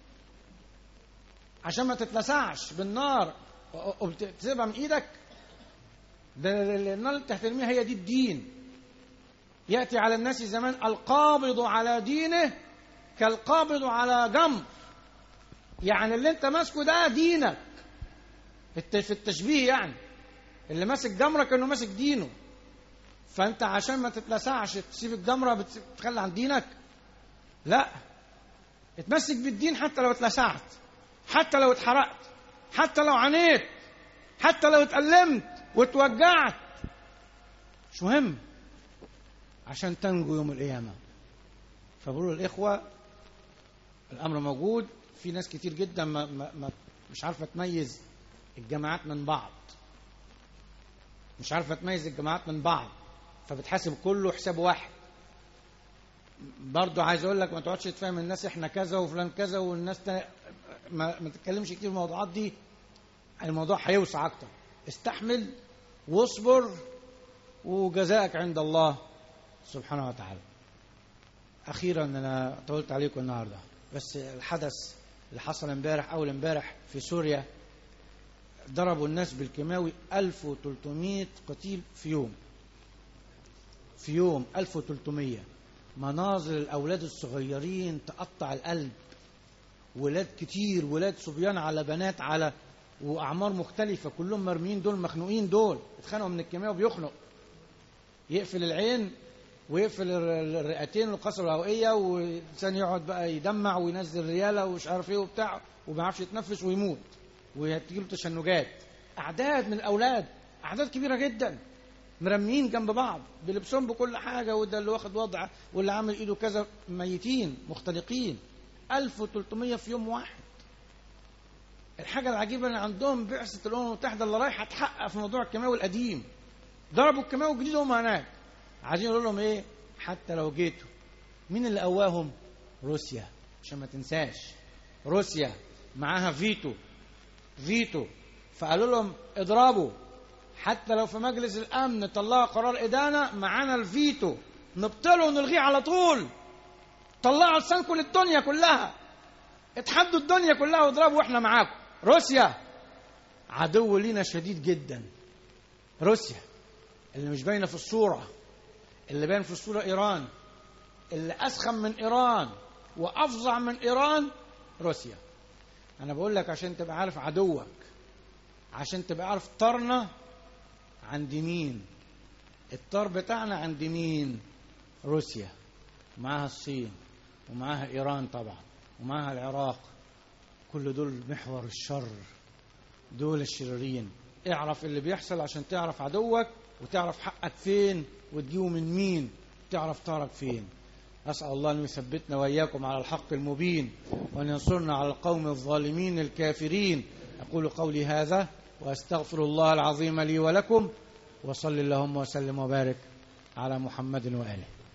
عشان ما تتلسعش بالنار وتسيبها من ايدك، ده النار اللي هترميها هي دي الدين. ياتي على الناس زمان القابض على دينه كالقابض على جمر، يعني اللي انت ماسكه ده دينك في التشبيه، يعني اللي ماسك جمرك انه ماسك دينه. فانت عشان ما تتلسعش تسيب الجمره بتخلي عن دينك؟ لا، اتمسك بالدين حتى لو اتلسعت، حتى لو اتحرقت، حتى لو عانيت، حتى لو اتألمت واتوجعت، مش مهم، عشان تنجو يوم القيامه. فبقولوا الاخوه الامر موجود. في ناس كتير جدا ما ما مش عارفه تميز الجماعات من بعض، مش عارفه تميز الجماعات من بعض، فبتحاسب كله حساب واحد. برضو عايز اقول لك ما تقعدش تفهم الناس احنا كذا وفلان كذا والناس تاني. ما, ما تتكلمش كتير في الموضوعات دي، الموضوع هيوسع اكتر. استحمل واصبر وجزاءك عند الله سبحانه وتعالى. أخيرا أنا طولت عليكم النهاردة، بس الحدث اللي حصل امبارح أول امبارح في سوريا، ضربوا الناس بالكيماوي ألف وثلاثمائة قتيل في يوم في يوم ألف وثلاثمائة. مناظر الأولاد الصغيرين تقطع القلب، ولاد كتير، ولاد صبيان على بنات على وأعمار مختلفة، كلهم مرميين، دول مخنوقين، دول اتخانقوا من الكيماوي. بيخنق، يقفل العين ويقفل الرئتين والقصر الهوائية، والإنسان يقعد بقى يدمع وينزل ريالة ومش عارف ايه وبتاع، وما يعرفش يتنفس ويموت وتجيله تشنجات. أعداد من الأولاد، أعداد كبيرة جدا، مرميين جنب بعض بلبسهم بكل حاجة، وده اللي واخد وضع واللي عامل ايده كذا، ميتين مختلقين. ألف وثلاثمائة في يوم واحد. الحاجة العجيبة ان عندهم بعثة الأمم المتحدة اللي رايحة تحقق في موضوع الكيماوي القديم، ضربوا الكيماوي الجديد هم هناك، عايزين يقولوا لهم ايه؟ حتى لو جيتوا. مين اللي قواهم؟ روسيا، عشان ما تنساش، روسيا معاها فيتو فيتو فقالوا لهم اضربوا، حتى لو في مجلس الأمن طلعوا قرار إدانة، معانا الفيتو نبطله ونلغيه على طول. طلعوا لسانكم للدنيا كلها، اتحدوا الدنيا كلها واضربوا واحنا معاكم. روسيا عدو لينا شديد جدا. روسيا اللي مش باينه في الصورة، اللي باين في الصورة إيران، اللي أسخن من إيران وأفظع من إيران روسيا. أنا بقول لك عشان تبقى عارف عدوك، عشان تبقى عارف طرنا عند مين. الطار بتاعنا عند مين؟ روسيا، معاها الصين، ومعاها إيران طبعا، ومعاها العراق. كل دول محور الشر، دول الشريرين. اعرف اللي بيحصل عشان تعرف عدوك، وتعرف حقك فين، وتجيبه من مين، تعرف طارك فين. أسأل الله أن يثبتنا وإياكم على الحق المبين، وأن ينصرنا على القوم الظالمين الكافرين. أقول قولي هذا وأستغفر الله العظيم لي ولكم، وصل اللهم وسلم وبارك على محمد وآله.